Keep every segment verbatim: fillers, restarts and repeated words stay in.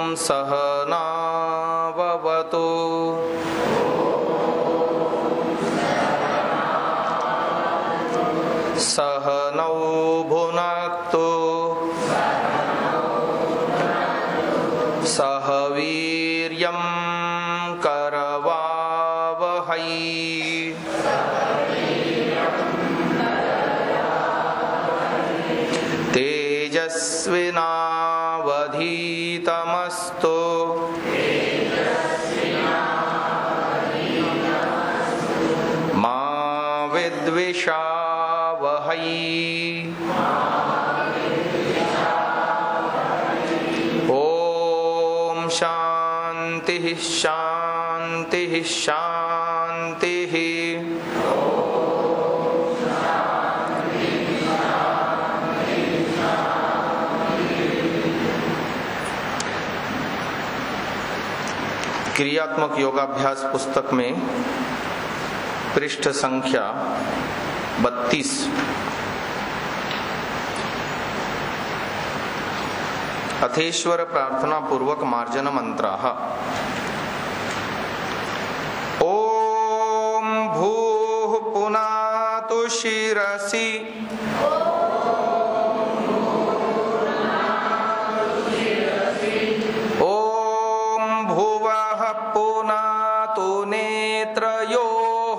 सहनाववतु सहनौ भुनक्तु सह वीर्यं करवावहै तेजस्विनावधीतमस्तु मा विद्विषावहै। ओम शांति शांति शांति। क्रियात्मक योगाभ्यास पुस्तक में पृष्ठ संख्या बत्तीस, अथेश्वर प्रार्थना पूर्वक मार्जन मंत्र। ओम भूः पुनातु शिरसि ओम भुवः पुनातु नेत्रयोः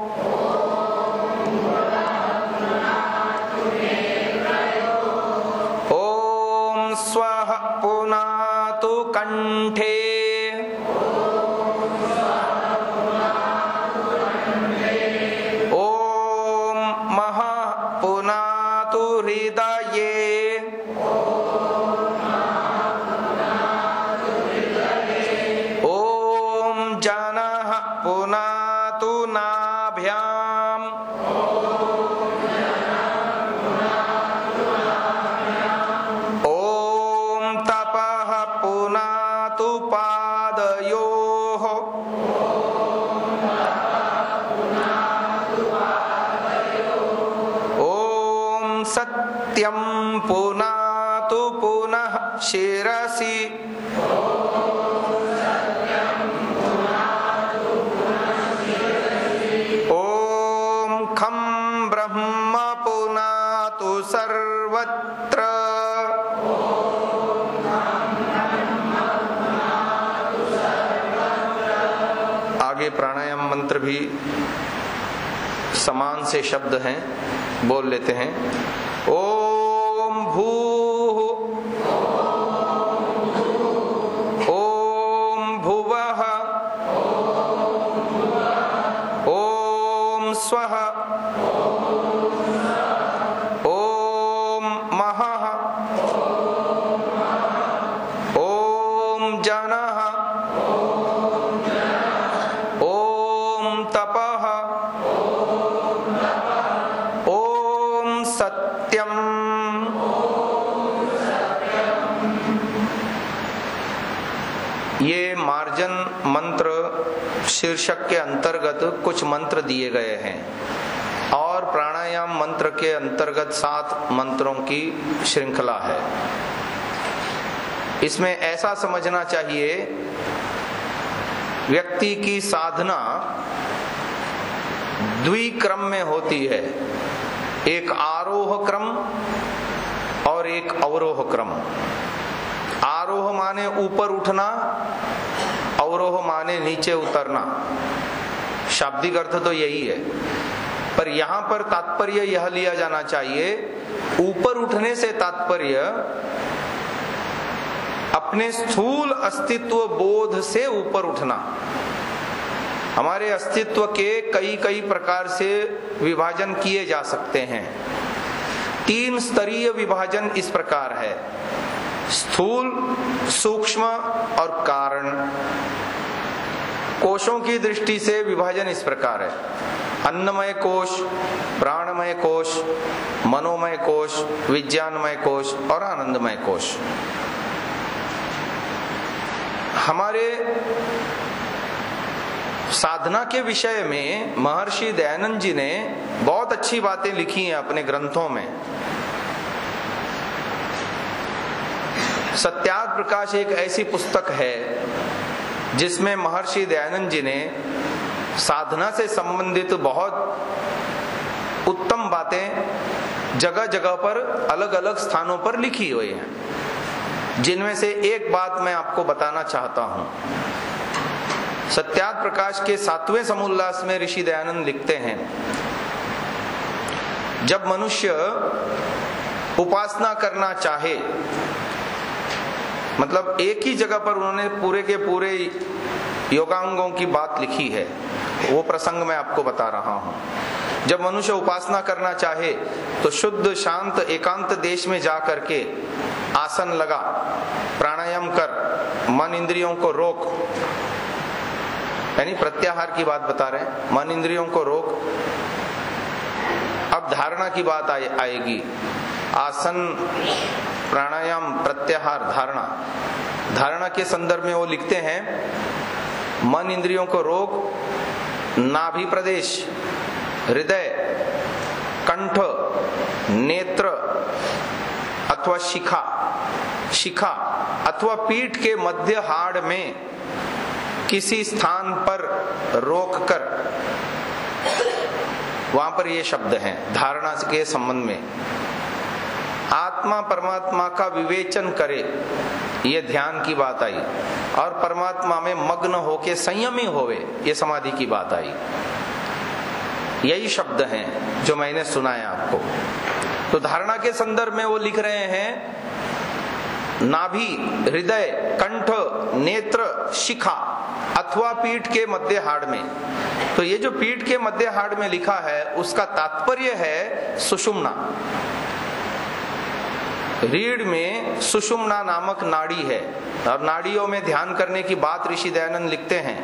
ओम स्वः पुनातु कंठे ओम महः पुनातु हृदये ओम जनः पुनातु नाभ्याम् ओम तपः पुनातु पादयोः ओम सत्यं पुनातु पुनः शिरसि ओम खं ब्रह्म पुनातु सर्वत्र आगे प्राणायाम मंत्र भी समान से शब्द हैं, बोल लेते हैं। ओम भूः ओम भुवः ओम स्वः ओम महः ओम जनः ओम तपः ओम सत्यम्। ये मार्जन मंत्र शीर्षक के अंतर्गत कुछ मंत्र दिए गए हैं और प्राणायाम मंत्र के अंतर्गत सात मंत्रों की श्रृंखला है। इसमें ऐसा समझना चाहिए, व्यक्ति की साधना द्विक्रम में होती है, एक आरोह क्रम और एक अवरोह क्रम। आरोह माने ऊपर उठना, अवरोह माने नीचे उतरना। शाब्दिक अर्थ तो यही है, पर यहां पर तात्पर्य यह लिया जाना चाहिए, ऊपर उठने से तात्पर्य अपने स्थूल अस्तित्व बोध से ऊपर उठना। हमारे अस्तित्व के कई कई प्रकार से विभाजन किए जा सकते हैं। तीन स्तरीय विभाजन इस प्रकार है, स्थूल, सूक्ष्म और कारण। कोशों की दृष्टि से विभाजन इस प्रकार है, अन्नमय कोश, प्राणमय कोश, मनोमय कोश, विज्ञानमय कोश और आनंदमय कोश। हमारे साधना के विषय में महर्षि दयानंद जी ने बहुत अच्छी बातें लिखी हैं अपने ग्रंथों में। सत्याग्रह प्रकाश एक ऐसी पुस्तक है जिसमें महर्षि दयानंद जी ने साधना से संबंधित बहुत उत्तम बातें जगह जगह पर अलग अलग स्थानों पर लिखी हुई हैं, जिनमें से एक बात मैं आपको बताना चाहता हूं। सत्याग्रह प्रकाश के सातवें समोल्लास में ऋषि दयानंद लिखते हैं, जब मनुष्य उपासना करना चाहे, मतलब एक ही जगह पर उन्होंने पूरे के पूरे योगांगों की बात लिखी है, वो प्रसंग मैं आपको बता रहा हूं। जब मनुष्य उपासना करना चाहे तो शुद्ध शांत एकांत देश में जा करके आसन लगा, प्राणायाम कर, मन इंद्रियों को रोक, यानी प्रत्याहार की बात बता रहे हैं, मन इंद्रियों को रोक। अब धारणा की बात आए, आएगी। आसन, प्राणायाम, प्रत्याहार, धारणा। धारणा के संदर्भ में वो लिखते हैं, मन इंद्रियों को रोक, नाभि प्रदेश, हृदय, कंठ, नेत्र अथवा शिखा, शिखा अथवा पीठ के मध्य हाड़ में किसी स्थान पर रोककर, वहां पर ये शब्द हैं धारणा के संबंध में, आत्मा परमात्मा का विवेचन करे, ये ध्यान की बात आई, और परमात्मा में मग्न होके संयमी होवे, ये समाधि की बात आई। यही शब्द हैं जो मैंने सुनाया आपको। तो धारणा के संदर्भ में वो लिख रहे हैं, नाभि, हृदय, कंठ, नेत्र, शिखा अथवा पीठ के मध्य हाड़ में। तो ये जो पीठ के मध्य हाड़ में लिखा है, उसका तात्पर्य है सुषुम्ना। रीढ़ में सुषुम्ना नामक नाड़ी है, और नाड़ियों में ध्यान करने की बात ऋषि दयानंद लिखते हैं।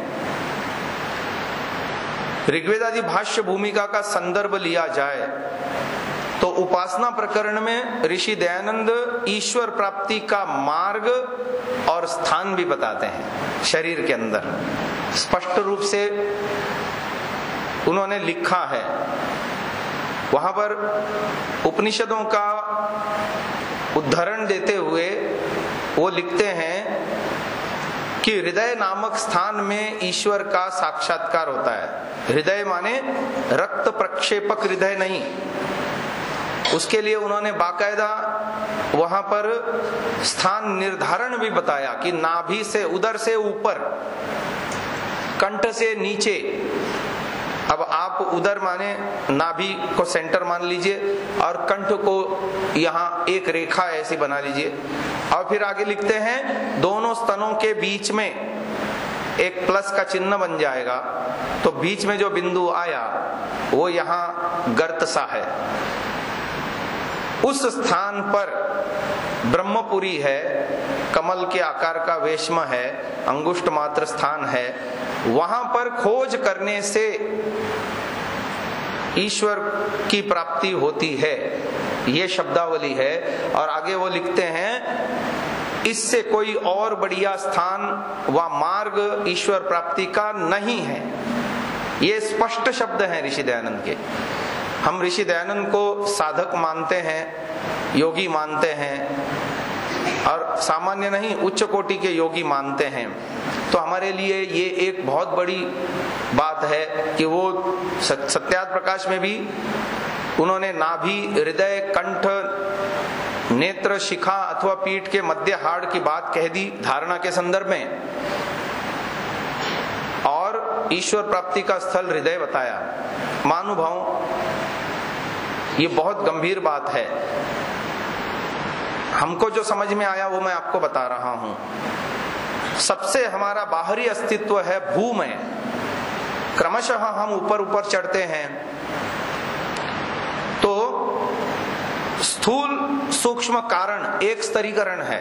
ऋग्वेद आदि भाष्य भूमिका का संदर्भ लिया जाए तो उपासना प्रकरण में ऋषि दयानंद ईश्वर प्राप्ति का मार्ग और स्थान भी बताते हैं। शरीर के अंदर स्पष्ट रूप से उन्होंने लिखा है। वहां पर उपनिषदों का उदाहरण देते हुए वो लिखते हैं कि हृदय नामक स्थान में ईश्वर का साक्षात्कार होता है। हृदय माने रक्त प्रक्षेपक हृदय नहीं, उसके लिए उन्होंने बाकायदा वहां पर स्थान निर्धारण भी बताया कि नाभि से, उदर से ऊपर, कंठ से नीचे। अब आप उदर माने नाभि को सेंटर मान लीजिए और कंठ को यहाँ एक रेखा ऐसी बना लीजिए, और फिर आगे लिखते हैं दोनों स्तनों के बीच में एक प्लस का चिन्ह बन जाएगा, तो बीच में जो बिंदु आया वो यहाँ गर्त सा है। उस स्थान पर ब्रह्मपुरी है, कमल के आकार का वेश्म है, अंगुष्ठ मात्र स्थान है। वहां पर खोज करने से ईश्वर की प्राप्ति होती है, ये शब्दावली है। और आगे वो लिखते हैं, इससे कोई और बढ़िया स्थान व मार्ग ईश्वर प्राप्ति का नहीं है। ये स्पष्ट शब्द हैं ऋषि दयानंद के। हम ऋषि दयानंद को साधक मानते हैं, योगी मानते हैं, और सामान्य नहीं उच्च कोटि के योगी मानते हैं। तो हमारे लिए ये एक बहुत बड़ी बात है कि वो सत्याग्रह प्रकाश में भी उन्होंने नाभि, हृदय, कंठ, नेत्र, शिखा अथवा पीठ के मध्य हाड़ की बात कह दी धारणा के संदर्भ में, और ईश्वर प्राप्ति का स्थल हृदय बताया। महानुभाव, ये बहुत गंभीर बात है। हमको जो समझ में आया वो मैं आपको बता रहा हूं। सबसे हमारा बाहरी अस्तित्व है भूमय। क्रमशः हम ऊपर ऊपर चढ़ते हैं तो स्थूल सूक्ष्म कारण एक स्तरीकरण है।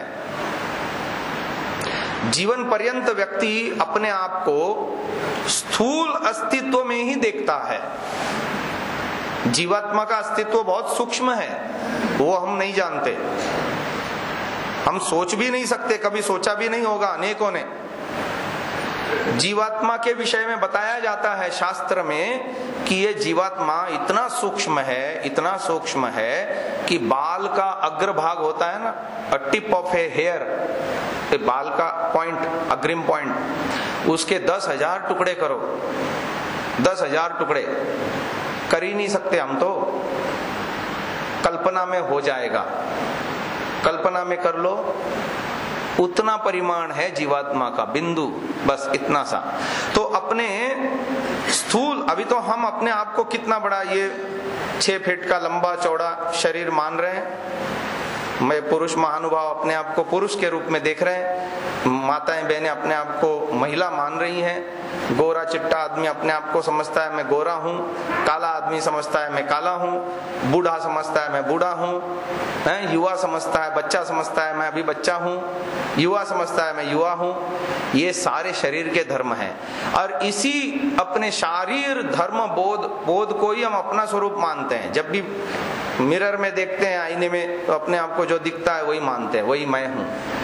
जीवन पर्यंत व्यक्ति अपने आप को स्थूल अस्तित्व में ही देखता है। जीवात्मा का अस्तित्व बहुत सूक्ष्म है, वो हम नहीं जानते, हम सोच भी नहीं सकते, कभी सोचा भी नहीं होगा अनेकों ने। जीवात्मा के विषय में बताया जाता है शास्त्र में कि ये जीवात्मा इतना सूक्ष्म है, इतना सूक्ष्म है कि बाल का अग्रभाग होता है ना, a tip of a hair, बाल का पॉइंट, अग्रिम पॉइंट, उसके दस हजार टुकड़े करो, दस हजार टुकड़े कर ही नहीं सकते हम तो, कल्पना में हो जाएगा, कल्पना में कर लो, उतना परिमाण है जीवात्मा का, बिंदु, बस इतना सा। तो अपने स्थूल, अभी तो हम अपने आप को कितना बड़ा ये छह फीट का लंबा चौड़ा शरीर मान रहे हैं, मैं पुरुष महानुभाव अपने आप को पुरुष के रूप में देख रहे हैं, माताएं बहनें अपने आप को महिला मान रही हैं, गोरा चिट्टा आदमी अपने आप को समझता है मैं गोरा हूँ, काला आदमी समझता है मैं काला हूँ, बूढ़ा समझता है मैं बूढ़ा हूँ, युवा समझता है, बच्चा समझता है मैं अभी बच्चा हूँ, युवा समझता है मैं युवा हूँ। ये सारे शरीर के धर्म हैं और इसी अपने शारीर धर्म बोध बोध को ही हम अपना स्वरूप मानते हैं। जब भी मिरर में देखते हैं, आईने में, तो अपने आप को जो दिखता है वही मानते हैं, वही मैं हूँ।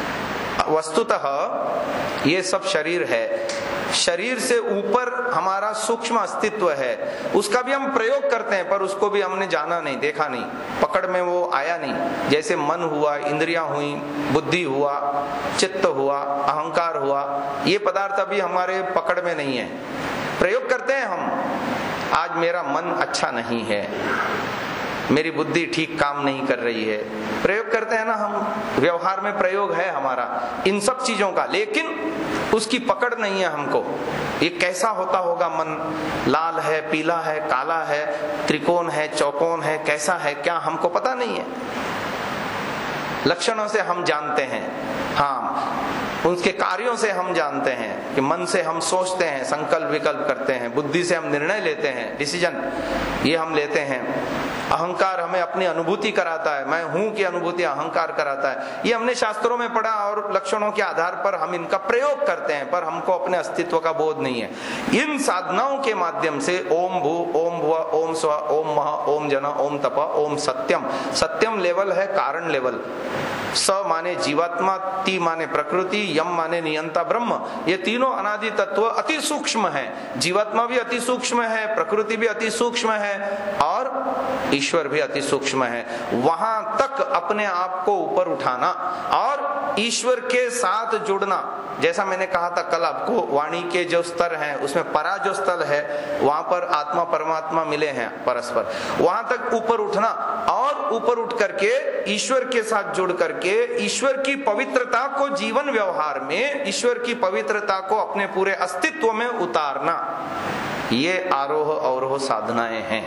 वस्तुतः ये सब शरीर है, शरीर से ऊपर हमारा सूक्ष्म अस्तित्व है, उसका भी हम प्रयोग करते हैं पर उसको भी हमने जाना नहीं, देखा नहीं, पकड़ में वो आया नहीं। जैसे मन हुआ, इंद्रियां हुई, बुद्धि हुआ, चित्त हुआ, अहंकार हुआ, ये पदार्थ अभी हमारे पकड़ में नहीं है। प्रयोग करते हैं हम, आज मेरा मन अच्छा नहीं है, मेरी बुद्धि ठीक काम नहीं कर रही है, प्रयोग करते हैं ना हम, व्यवहार में प्रयोग है हमारा इन सब चीजों का, लेकिन उसकी पकड़ नहीं है हमको। ये कैसा होता होगा मन, लाल है, पीला है, काला है, त्रिकोण है, चौकोन है, कैसा है, क्या हमको पता नहीं है। लक्षणों से हम जानते हैं, हाँ, उसके कार्यों से हम जानते हैं कि मन से हम सोचते हैं, संकल्प विकल्प करते हैं, बुद्धि से हम निर्णय लेते हैं, डिसीजन ये हम लेते हैं, अहंकार हमें अपनी अनुभूति कराता है, मैं हूं की अनुभूति अहंकार कराता है। ये हमने शास्त्रों में पढ़ा और लक्षणों के आधार पर हम इनका प्रयोग करते हैं, पर हमको अपने अस्तित्व का बोध नहीं है। इन साधनाओं के माध्यम से ओम भू, ओम भुव, ओम स्व, ओम मह, ओम जन, ओम तप, ओम सत्यम, सत्यम लेवल है कारण लेवल, स माने जीवात्मा, ती माने प्रकृति, यम माने नियंता ब्रह्म। ये तीनों अनादि तत्व अति सूक्ष्म है, जीवात्मा भी अति सूक्ष्म है, प्रकृति भी अति सूक्ष्म है और ईश्वर भी अति सूक्ष्म है। वहां तक अपने आप को ऊपर उठाना और ईश्वर के साथ जुड़ना, जैसा मैंने कहा था कल आपको, वाणी के जो स्तर हैं उसमें परा जो स्थल है वहां पर आत्मा परमात्मा मिले हैं परस्पर, वहां तक ऊपर उठना और ऊपर उठ करके ईश्वर के साथ जुड़ करके ईश्वर की पवित्रता को जीवन व्यवहार में, ईश्वर की पवित्रता को अपने पूरे अस्तित्व में उतारना, ये आरोह अवरोह साधनाएं हैं।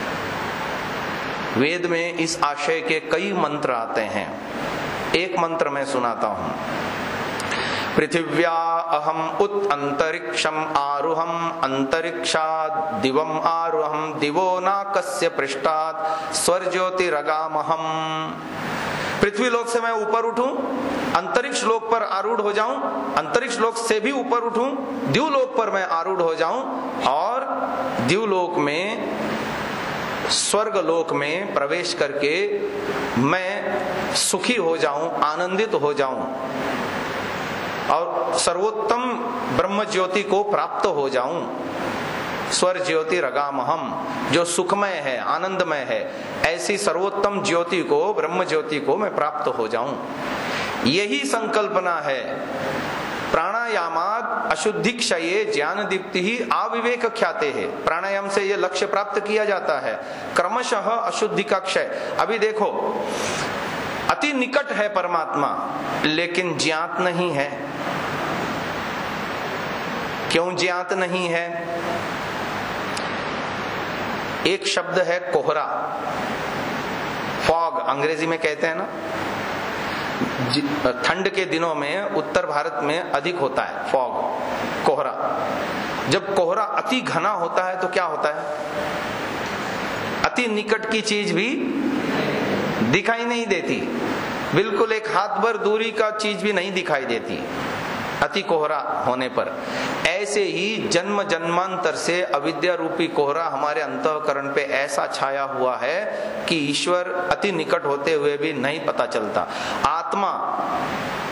वेद में इस आशय के कई मंत्र आते हैं। एक मंत्र मैं सुनाता हूं। पृथिव्या अहम उत अंतरिक्षम आरुहम अंतरिक्षाद दिवम आरुहम दिवो नाकस्य पृष्ठात् स्वर्ज्योतिरगामहम। पृथ्वी लोक से मैं ऊपर उठूं, अंतरिक्ष लोक पर आरूढ़ हो जाऊं, अंतरिक्ष लोक से भी ऊपर उठूं, द्युलोक पर मैं आरूढ़ हो जाऊं और द्युलोक में, स्वर्ग लोक में प्रवेश करके मैं सुखी हो जाऊं, आनंदित हो जाऊं और सर्वोत्तम ब्रह्म ज्योति को प्राप्त हो जाऊं। स्वर ज्योति रगामहम, जो सुखमय है, आनंदमय है, ऐसी सर्वोत्तम ज्योति को, ब्रह्म ज्योति को मैं प्राप्त हो जाऊं। यही संकल्पना है। प्राणायामाद अशुद्धि क्षये ज्ञान दीप्ति ही अविवेक ख्याते है। प्राणायाम से यह लक्ष्य प्राप्त किया जाता है, क्रमशः अशुद्धि का क्षय। अभी देखो, अति निकट है परमात्मा लेकिन ज्ञात नहीं है। क्यों ज्ञात नहीं है? एक शब्द है कोहरा, फॉग अंग्रेजी में कहते हैं ना। ठंड के दिनों में उत्तर भारत में अधिक होता है फॉग, कोहरा। जब कोहरा अति घना होता है तो क्या होता है? अति निकट की चीज भी दिखाई नहीं देती, बिल्कुल एक हाथ भर दूरी का चीज भी नहीं दिखाई देती अति कोहरा होने पर। ऐसे ही जन्म जन्मांतर से अविद्या रूपी कोहरा हमारे अंतःकरण पे ऐसा छाया हुआ है कि ईश्वर अति निकट होते हुए भी नहीं पता चलता। आत्मा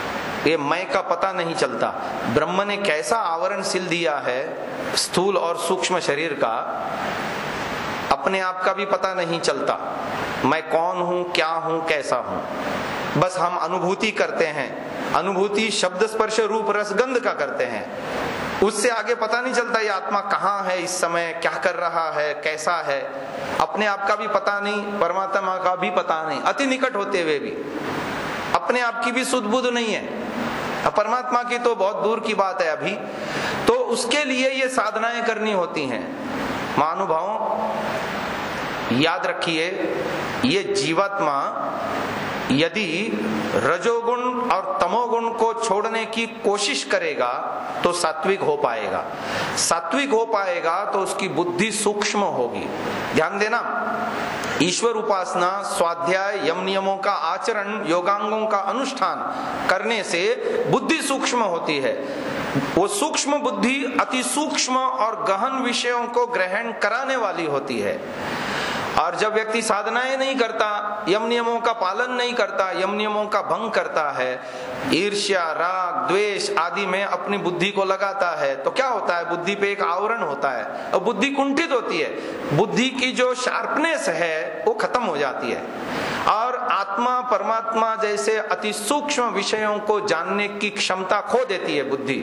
ये मैं का पता नहीं चलता। ब्रह्म ने कैसा आवरण सिल दिया है स्थूल और सूक्ष्म शरीर का, अपने आप का भी पता नहीं चलता। मैं कौन हूं, क्या हूं, कैसा हूं, बस हम अनुभूति करते हैं। अनुभूति शब्द स्पर्श रूप रसगंध का करते हैं, उससे आगे पता नहीं चलता ये आत्मा कहाँ है, इस समय क्या कर रहा है, कैसा है। अपने आप का भी पता नहीं, परमात्मा का भी पता नहीं, अति निकट होते हुए भी अपने आप की भी सुध बुध नहीं है। परमात्मा की तो बहुत दूर की बात है अभी। तो उसके लिए ये साधनाएं करनी होती हैं। महानुभावों, याद रखिए, ये जीवात्मा यदि रजोगुण और तमोगुण को छोड़ने की कोशिश करेगा तो सात्विक हो पाएगा। सात्विक हो पाएगा तो उसकी बुद्धि सूक्ष्म होगी। ध्यान देना, ईश्वर उपासना, स्वाध्याय, यम नियमों का आचरण, योगांगों का अनुष्ठान करने से बुद्धि सूक्ष्म होती है। वो सूक्ष्म बुद्धि अति सूक्ष्म और गहन विषयों को ग्रहण कराने वाली होती है। और जब व्यक्ति साधनाएं नहीं करता, यम नियमों का पालन नहीं करता, यम नियमों का भंग करता है, ईर्ष्या, राग, द्वेष आदि में अपनी बुद्धि को लगाता है, तो क्या होता है? बुद्धि पे एक आवरण होता है और बुद्धि कुंठित होती है। बुद्धि की जो शार्पनेस है वो खत्म हो जाती है और आत्मा परमात्मा जैसे अति सूक्ष्म विषयों को जानने की क्षमता खो देती है बुद्धि।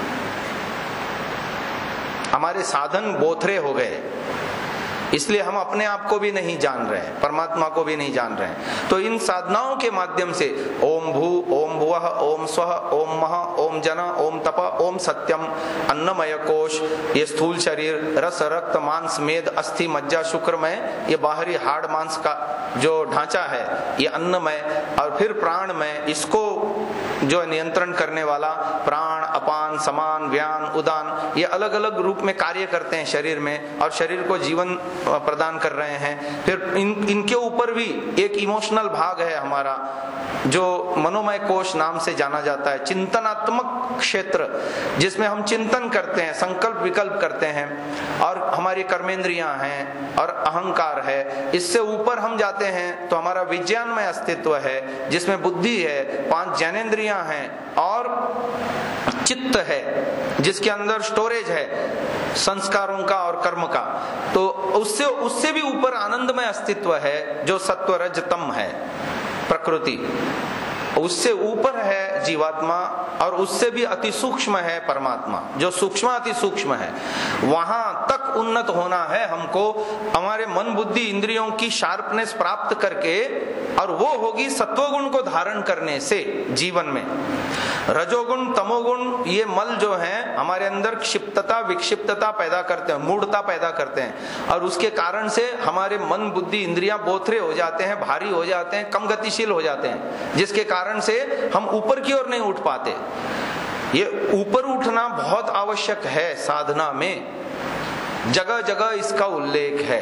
हमारे साधन बोथरे हो गए, इसलिए हम अपने आप को भी नहीं जान रहे हैं, परमात्मा को भी नहीं जान रहे हैं। तो इन साधनाओं के माध्यम से ओम भू, ओम भुवः, ओम स्वः, ओम मह, ओम जन, ओम तप, ओम सत्यम, अन्नमय कोश, ये स्थूल शरीर, रस, रक्त, मांस, मेद, अस्थि, मज्जा, शुक्रमय, ये बाहरी हाड़ मांस का जो ढांचा है, ये अन्नमय, और फिर प्राणमय, इसको जो नियंत्रण करने वाला प्राण, अपान, समान, व्यान, उदान, ये अलग अलग रूप में कार्य करते हैं शरीर में और शरीर को जीवन प्रदान कर रहे हैं। फिर इन इनके ऊपर भी एक इमोशनल भाग है हमारा, जो मनोमय कोश नाम से जाना जाता है, चिंतनात्मक क्षेत्र जिसमें हम चिंतन करते हैं, संकल्प विकल्प करते हैं, और हमारी कर्मेंद्रियां हैं और अहंकार है। इससे ऊपर हम जाते हैं तो हमारा विज्ञानमय अस्तित्व है जिसमें बुद्धि है, पांच ज्ञानेंद्रियां हैं और चित्त है जिसके अंदर स्टोरेज है संस्कारों का और कर्म का। तो उससे उससे भी ऊपर आनंदमय अस्तित्व है जो सत्व रज तम है, प्रकृति। उससे ऊपर है जीवात्मा और उससे भी अति सूक्ष्म है परमात्मा, जो सूक्ष्म अति सूक्ष्म है। वहां तक उन्नत होना है हमको, हमारे मन बुद्धि इंद्रियों की शार्पनेस प्राप्त करके, और वो होगी सत्वगुण को धारण करने से जीवन में। रजोगुण तमोगुण ये मल जो है हमारे अंदर क्षिप्तता विक्षिप्तता पैदा करते हैं, मूढ़ता पैदा करते हैं, और उसके कारण से हमारे मन बुद्धि इंद्रियां बोथरे हो जाते हैं, भारी हो जाते हैं, कम गतिशील हो जाते हैं, जिसके कारण से हम ऊपर की ओर नहीं उठ पाते। ये ऊपर उठना बहुत आवश्यक है साधना में, जगह जगह इसका उल्लेख है।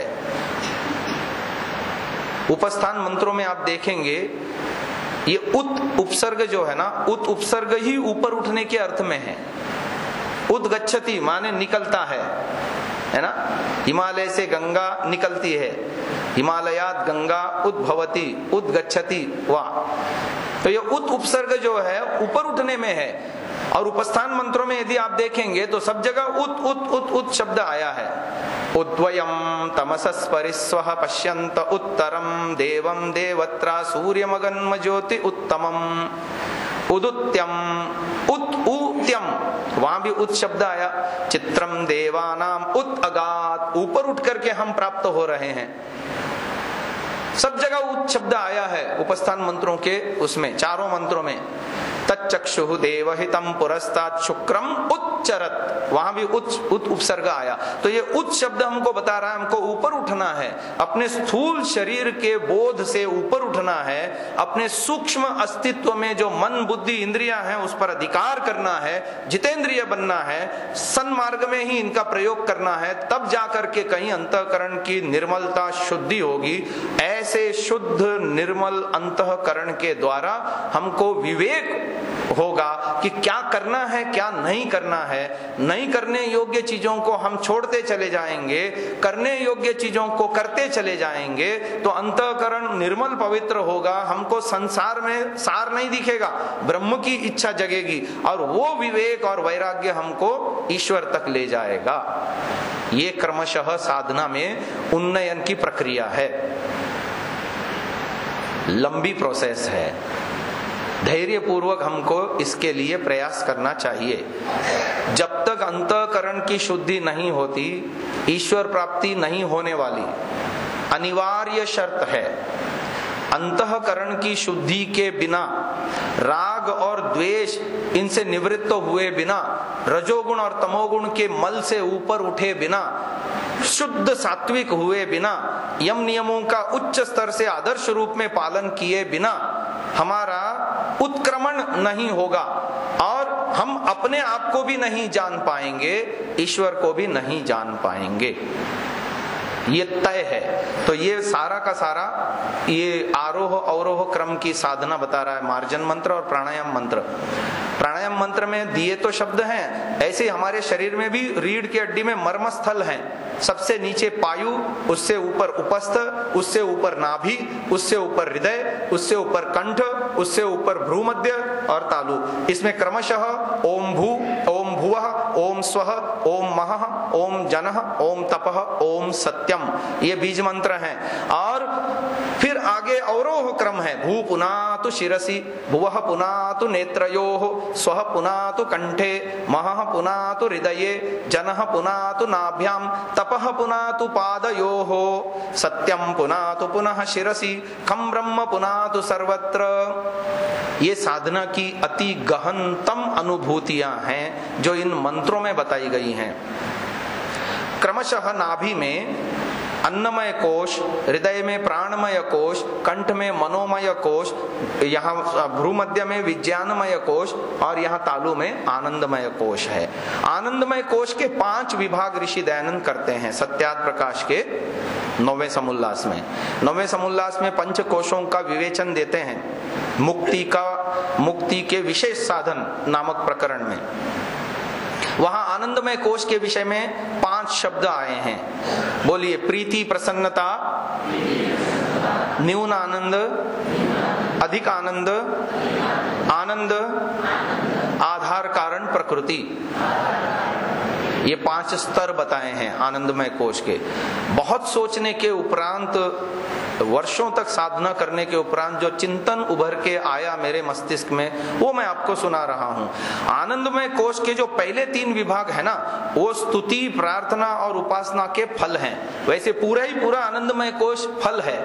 उपस्थान मंत्रों में आप देखेंगे ये उत उपसर्ग जो है ना, उत उपसर्ग ही ऊपर उठने के अर्थ में है। उद्गच्छति माने निकलता है, है ना। हिमालय से गंगा निकलती है, हिमालयात गंगा उद्भवती, उद्गच्छति वाह। तो ये उत उपसर्ग जो है ऊपर उठने में है। और उपस्थान मंत्रों में यदि आप देखेंगे तो सब जगह उत उत उत उत शब्द आया है। उद्वयम् तमसस्परिस्वः पश्यन्त उत्तरम देवम देवत्रा सूर्यमगन्म ज्योति उत्तमम् उदुत्यम उत उत्यम, वहां भी उत शब्द आया। चित्रम देवानाम उत अगात, ऊपर उठ करके हम प्राप्त हो रहे हैं। सब जगह उत शब्द आया है उपस्थान मंत्रों के, उसमें चारों मंत्रों में। तच्चक्षुः देवहितं पुरस्तात् शुक्रम उच्चरत, वहां भी उच्च उत उपसर्ग आया। तो ये उच्च शब्द हमको बता रहा है हमको ऊपर उठना है, अपने स्थूल शरीर के बोध से ऊपर उठना है, अपने सूक्ष्म अस्तित्व में जो मन बुद्धि इंद्रियां हैं उस पर अधिकार करना है, जितेंद्रिय बनना है, सन्मार्ग में ही इनका प्रयोग करना है, तब जाकर के कहीं अंतःकरण की निर्मलता शुद्धि होगी। ऐसे शुद्ध निर्मल अंतःकरण के द्वारा हमको विवेक होगा कि क्या करना है क्या नहीं करना है। नहीं करने योग्य चीजों को हम छोड़ते चले जाएंगे, करने योग्य चीजों को करते चले जाएंगे, तो अंतःकरण निर्मल पवित्र होगा, हमको संसार में सार नहीं दिखेगा, ब्रह्म की इच्छा जगेगी और वो विवेक और वैराग्य हमको ईश्वर तक ले जाएगा। ये क्रमशः साधना में उन्नयन की प्रक्रिया है, लंबी प्रोसेस है। धैर्य पूर्वक हमको इसके लिए प्रयास करना चाहिए। जब तक अंतःकरण की शुद्धि नहीं होती, ईश्वर प्राप्ति नहीं होने वाली। अनिवार्य शर्त है, अंतःकरण की शुद्धि के बिना, राग और द्वेष इनसे निवृत्त हुए बिना, रजोगुण और तमोगुण के मल से ऊपर उठे बिना, शुद्ध सात्विक हुए बिना, यम नियमों का उच्च स्तर से आदर्श रूप में पालन किए बिना हमारा उत्क्रमण नहीं होगा और हम अपने आप को भी नहीं जान पाएंगे, ईश्वर को भी नहीं जान पाएंगे। ये तय है। तो ये सारा का सारा ये आरोह अवरोह क्रम की साधना बता रहा है, मार्जन मंत्र और प्राणायाम मंत्र। प्राणायाम मंत्र में दिए तो शब्द हैं, ऐसे हमारे शरीर में भी रीढ़ की हड्डी में मर्म स्थल हैं। सबसे नीचे पायु, उससे ऊपर उपस्थ, उससे ऊपर नाभि, उससे ऊपर हृदय, उससे ऊपर कंठ, उससे ऊपर भ्रूमध्य और तालु। इसमें क्रमशः ओम भू, ओम भुवः, ओम स्वः, ओम महः, ओम जनः, ओम तपः, ओम सत्यम, ये बीज मंत्र हैं। और फिर आगे अवरोह क्रम है, भू पुनातु शिरसि, भुवः पुनातु नेत्रयोः, स्वः पुनातु कंठे, महः पुनातु हृदये, जनः पुनातु नाभ्याम, तपः पुनातु पादयोः, सत्यम पुनातु पुनः शिरसि, खम ब्रह्म पुनातु सर्वत्र। ये साधना की अति गहनतम अनुभूतियां हैं जो इन मंत्रों में बताई गई हैं। क्रमशः नाभि में अन्नमय कोश, हृदय में प्राणमय कोश, कंठ में मनोमय कोश, यहाँ भ्रूमध्य में विज्ञानमय कोश और यहाँ तालु में आनंदमय कोश है। आनंदमय कोश के पांच विभाग ऋषि दयानंद करते हैं सत्याद प्रकाश के नौवें समुल्लास में। नौवें समुल्लास में पंच कोशों का विवेचन देते हैं, मुक्ति का, मुक्ति के विशेष साधन नामक प्रकरण में। वहां आनंदमय कोश के विषय में पांच शब्द आए हैं। बोलिए, प्रीति प्रसन्नता, न्यून आनंद, अधिक आनंद, आनंद, आधार कारण प्रकृति। ये पांच स्तर बताए हैं आनंदमय कोश के। बहुत सोचने के उपरांत, वर्षों तक साधना करने के उपरांत जो चिंतन उभर के आया मेरे मस्तिष्क में, वो मैं आपको सुना रहा हूं। आनंदमय कोश के जो पहले तीन विभाग है ना, वो स्तुति, प्रार्थना और उपासना के फल हैं। वैसे पूरा ही पूरा आनंदमय कोश फल है,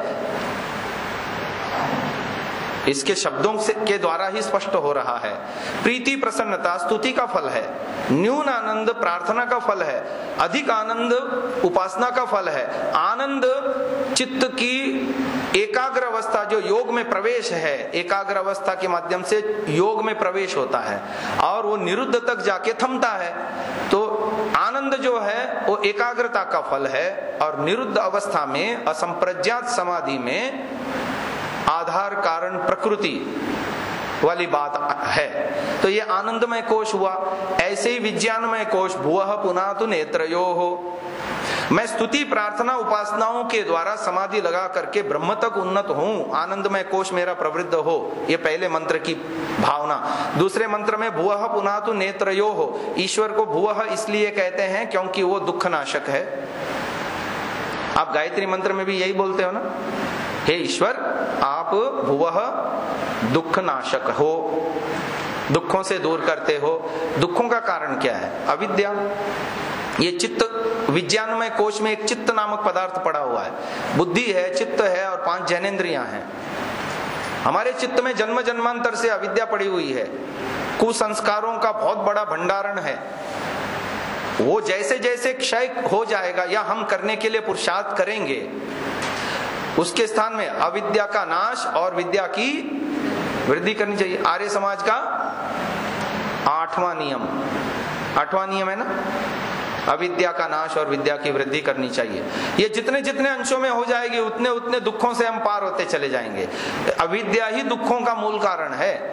इसके शब्दों से के द्वारा ही स्पष्ट हो रहा है। प्रीति प्रसन्नता स्तुति का फल है, न्यून आनंद प्रार्थना का फल है, अधिक आनंद उपासना का फल है। आनंद चित्त की एकाग्र अवस्था, जो योग में प्रवेश है, एकाग्र अवस्था के माध्यम से योग में प्रवेश होता है और वो निरुद्ध तक जाके थमता है। तो आनंद जो है वो एकाग्रता का फल है और निरुद्ध अवस्था में असंप्रज्ञात समाधि में आधार कारण प्रकृति वाली बात है। तो ये आनंदमय कोश हुआ। ऐसे ही विज्ञानमय कोश, भुवः पुनातु नेत्रयोः। मैं स्तुति, प्रार्थना, उपासनाओं के द्वारा समाधि लगा करके ब्रह्म तक उन्नत हूं, आनंदमय कोश मेरा प्रवृद्ध हो। ये पहले मंत्र की भावना। दूसरे मंत्र में भुवः पुनातु नेत्रयोः। ईश्वर को भुवः इसलिए कहते हैं क्योंकि वो दुख नाशक है। आप गायत्री मंत्र में भी यही बोलते हो ना, हे ईश्वर आप भुवः दुख नाशक हो, दुखों से दूर करते हो। दुखों का कारण क्या है? अविद्या। ये चित्त, विज्ञानमय कोश में एक चित्त नामक पदार्थ पड़ा हुआ है। बुद्धि है, चित्त है और पांच जैनेन्द्रियां हैं। हमारे चित्त में जन्म जन्मांतर से अविद्या पड़ी हुई है, कुसंस्कारों का बहुत बड़ा भंडारण है। वो जैसे जैसे क्षय हो जाएगा या हम करने के लिए पुरुषार्थ करेंगे, उसके स्थान में अविद्या का नाश और विद्या की वृद्धि करनी चाहिए। आर्य समाज का आठवां नियम, आठवां नियम है ना, अविद्या का नाश और विद्या की वृद्धि करनी चाहिए। ये जितने जितने अंशों में हो जाएगी उतने उतने दुखों से हम पार होते चले जाएंगे। अविद्या ही दुखों का मूल कारण है।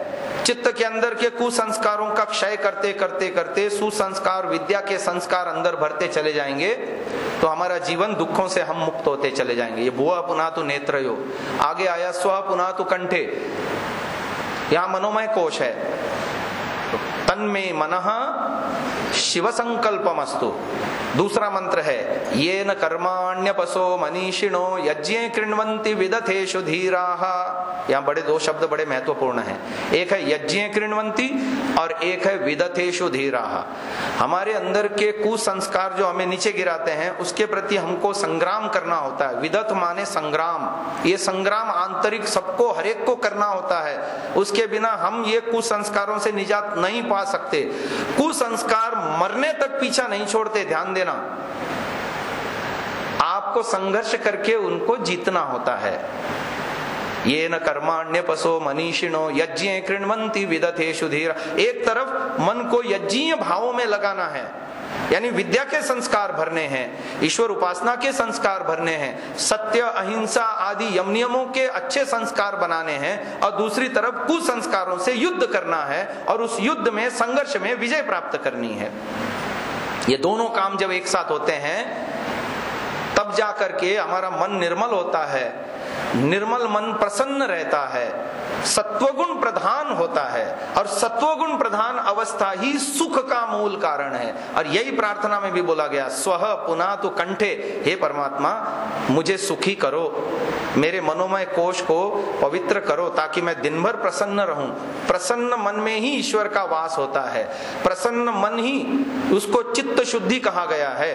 चित्त के अंदर के कुसंस्कारों का क्षय करते करते करते सुसंस्कार विद्या के संस्कार अंदर भरते चले जाएंगे तो हमारा जीवन दुखों से हम मुक्त होते चले जाएंगे। ये भुआ पुना तो नेत्रयो, आगे आया स्व पुना तो कंठे, यहां मनोमय कोश है। तन्मे मनः शिव संकल्पमस्तु। दूसरा मंत्र है ये न कर्माण्यपसो मनीषिणो यज्ञे कृण्वन्ति विदथेषु धीराः। यहाँ बड़े दो शब्द बड़े महत्वपूर्ण हैं, एक है यज्ञे कृण्वन्ति और एक है विदथेषु धीराः। हमारे अंदर के कुसंस्कार जो हमें नीचे गिराते हैं उसके प्रति हमको संग्राम करना होता है। विदथ माने संग्राम, ये संग्राम आंतरिक सबको हरेक को करना होता है, उसके बिना हम ये कुसंस्कारों से निजात नहीं पा सकते। कुसंस्कार मरने तक पीछा नहीं छोड़ते, ध्यान देना, आपको संघर्ष करके उनको जीतना होता है। ये न कर्माण्य पसो मनीषिणो यज्ञे कृण्वन्ति विदथेषु धीरा। एक तरफ मन को यज्ञीय भावों में लगाना है, यानी विद्या के संस्कार भरने हैं, ईश्वर उपासना के संस्कार भरने हैं, सत्य अहिंसा आदि यम नियमों के अच्छे संस्कार बनाने हैं, और दूसरी तरफ कुसंस्कारों से युद्ध करना है और उस युद्ध में संघर्ष में विजय प्राप्त करनी है। ये दोनों काम जब एक साथ होते हैं तब जाकर के हमारा मन निर्मल होता है। निर्मल मन प्रसन्न रहता है, सत्वगुण प्रधान होता है, और सत्वगुण प्रधान अवस्था ही सुख का मूल कारण है। और यही प्रार्थना में भी बोला गया, स्वह पुना तु कंठे, हे परमात्मा मुझे सुखी करो, मेरे मनोमय कोश को पवित्र करो ताकि मैं दिन भर प्रसन्न रहूं। प्रसन्न मन में ही ईश्वर का वास होता है, प्रसन्न मन ही, उसको चित्त शुद्धि कहा गया है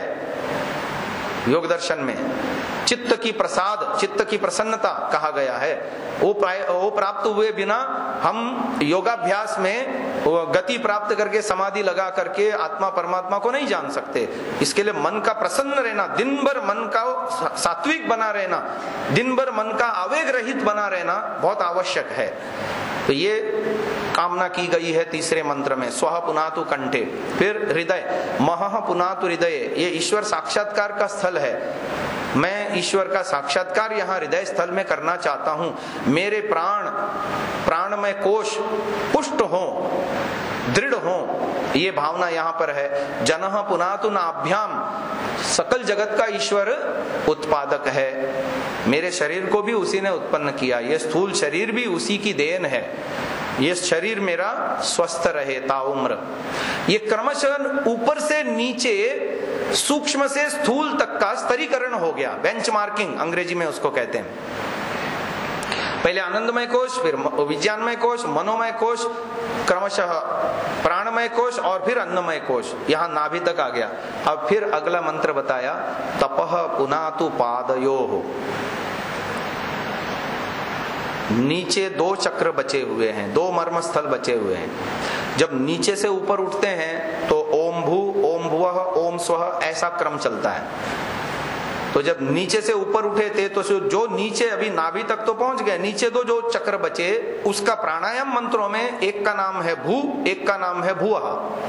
योग दर्शन में। चित्त की प्रसाद, चित्त की प्रसन्नता कहा गया है। वो वो प्राप्त हुए बिना हम योगाभ्यास में गति प्राप्त करके समाधि लगा करके आत्मा परमात्मा को नहीं जान सकते। इसके लिए मन का प्रसन्न रहना, दिन भर मन का सात्विक बना रहना, दिन भर मन का आवेग रहित बना रहना बहुत आवश्यक है। तो ये कामना की गई है तीसरे मंत्र में, स्वह पुनातु कंठे। फिर हृदय, महः पुनातु हृदय, ये ईश्वर साक्षात्कार का स्थल है। मैं ईश्वर का साक्षात्कार यहाँ हृदय स्थल में करना चाहता हूँ। मेरे प्राण, प्राणमय कोश पुष्ट हो, दृढ़ हो, ये भावना यहाँ पर है। जनः पुनातु नाभ्याम, सकल जगत का ईश्वर उत्पादक है, मेरे शरीर को भी उसी ने उत्पन्न किया, ये स्थूल शरीर भी उसी की देन है, ये शरीर मेरा स्वस्थ रहे ताउम्र। ये क्रमशः ऊपर से नीचे, सूक्ष्म से स्थूल तक का स्तरीकरण हो गया, बेंचमार्किंग अंग्रेजी में उसको कहते हैं। पहले आनंदमय कोश, फिर विज्ञानमय कोश, मनोमय कोश, क्रमशः प्राणमय कोश और फिर अन्नमय कोश, यहाँ नाभि तक आ गया। अब फिर अगला मंत्र बताया, तपः पुनातु पादयोः। नीचे दो चक्र बचे हुए हैं, दो मर्म स्थल बचे हुए हैं। जब नीचे से ऊपर उठते हैं तो ओम भू, ओम भुवः, ओम स्वः, ऐसा क्रम चलता है। तो जब नीचे से ऊपर उठे थे तो जो नीचे अभी नाभि तक तो पहुंच गए, नीचे दो जो चक्र बचे उसका प्राणायाम मंत्रों में एक का नाम है भू, एक का नाम है भुवः।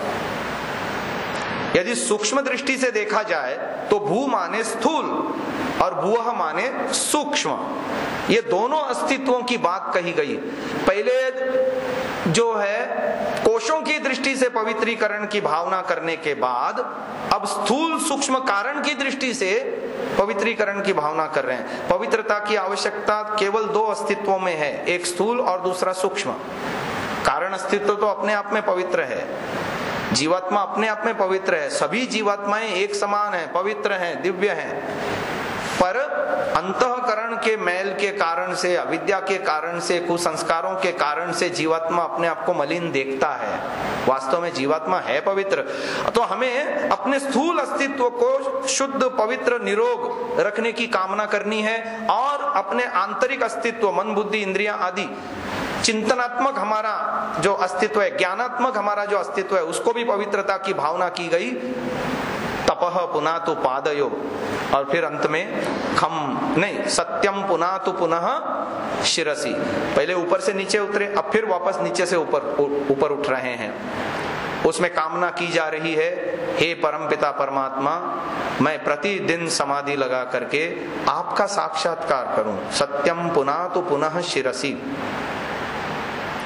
यदि सूक्ष्म दृष्टि से देखा जाए तो भू माने स्थूल और भुवः माने सूक्ष्म, ये दोनों अस्तित्वों की बात कही गई। पहले जो है कोशों की दृष्टि से पवित्रीकरण की भावना करने के बाद अब स्थूल सूक्ष्म कारण की दृष्टि से पवित्रीकरण की भावना कर रहे हैं। पवित्रता की आवश्यकता केवल दो अस्तित्वों में है, एक स्थूल और दूसरा सूक्ष्म। कारण अस्तित्व तो अपने आप में पवित्र है, जीवात्मा अपने आप में पवित्र है, सभी जीवात्माएं एक समान है, पवित्र हैं, दिव्य हैं। पर अंतःकरण के मैल के कारण से, अविद्या के कारण से, कुसंस्कारों के कारण से जीवात्मा अपने आप को मलिन देखता है। वास्तव में जीवात्मा है पवित्र। तो हमें अपने स्थूल अस्तित्व को शुद्ध, पवित्र, निरोग रखने की कामना करनी है और अपने आंतरिक अस्तित्व, मन, बुद्धि, इंद्रियां आदि चिंतनात्मक हमारा जो अस्तित्व है, ज्ञानात्मक हमारा जो अस्तित्व है, उसको भी पवित्रता की भावना की गई। तपः पुनातु पादयो, और फिर अंत में खम नहीं सत्यम पुनातु पुनः शिरसी। पहले ऊपर से नीचे उतरे, अब फिर वापस नीचे से ऊपर ऊपर उठ रहे हैं। उसमें कामना की जा रही है, हे परमपिता परमात्मा, मैं प्रतिदिन समाधि लगा करके आपका साक्षात्कार करूं। सत्यम पुनातु पुनः शिरसी।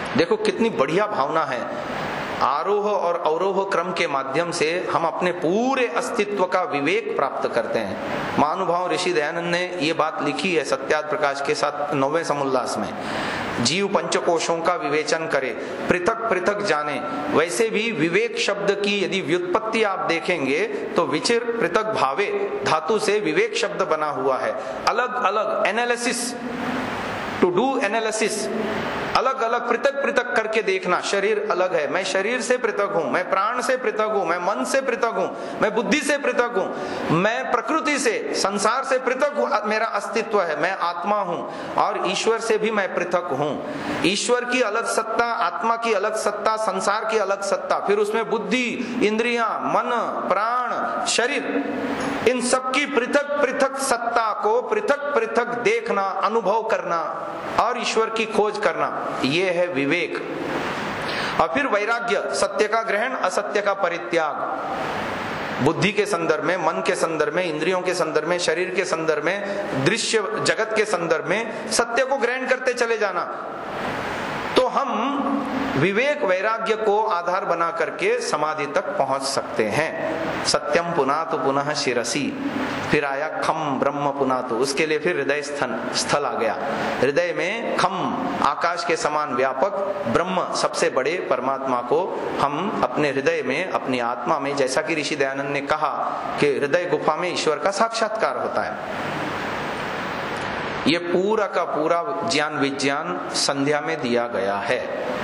देखो कितनी बढ़िया भावना है। आरोह और अवरोह क्रम के माध्यम से हम अपने पूरे अस्तित्व का विवेक प्राप्त करते हैं। महानुभाव ऋषि दयानंद ने ये बात लिखी है सत्यार्थ प्रकाश के साथ नौवें समुल्लास में। जीव पंचकोशों का विवेचन करे, पृथक पृथक जाने। वैसे भी विवेक शब्द की यदि व्युत्पत्ति आप देखेंगे तो विचिर पृथक भावे धातु से विवेक शब्द बना हुआ है। अलग अलग एनालिसिस, टू डू एनालिसिस, अलग अलग पृथक पृथक करके देखना। शरीर अलग है, मैं शरीर से पृथक हूं, मैं प्राण से पृथक हूं, मैं मन से पृथक हूं, मैं बुद्धि से पृथक हूं, मैं प्रकृति से, संसार से पृथक हूं, मेरा अस्तित्व है, मैं आत्मा हूं। और ईश्वर से भी मैं पृथक हूं। ईश्वर की अलग सत्ता, आत्मा की अलग सत्ता, संसार की अलग सत्ता, फिर उसमें बुद्धि, इंद्रियां, मन, प्राण, शरीर, इन सबकी पृथक पृथक सत्ता को पृथक पृथक देखना, अनुभव करना और ईश्वर की खोज करना, ये है विवेक। और फिर वैराग्य, सत्य का ग्रहण, असत्य का परित्याग। बुद्धि के संदर्भ में, मन के संदर्भ में, इंद्रियों के संदर्भ में, शरीर के संदर्भ में, दृश्य जगत के संदर्भ में सत्य को ग्रहण करते चले जाना। तो हम विवेक वैराग्य को आधार बना करके समाधि तक पहुंच सकते हैं। सत्यम पुनातु पुनः शिरसी, फिर आया खम ब्रह्म पुनातु, उसके लिए फिर हृदय स्थल स्थल आ गया। हृदय में खम, आकाश के समान व्यापक ब्रह्म, सबसे बड़े परमात्मा को हम अपने हृदय में, अपनी आत्मा में, जैसा कि ऋषि दयानंद ने कहा कि हृदय गुफा में ईश्वर का साक्षात्कार होता है। ये पूरा का पूरा ज्ञान विज्ञान संध्या में दिया गया है।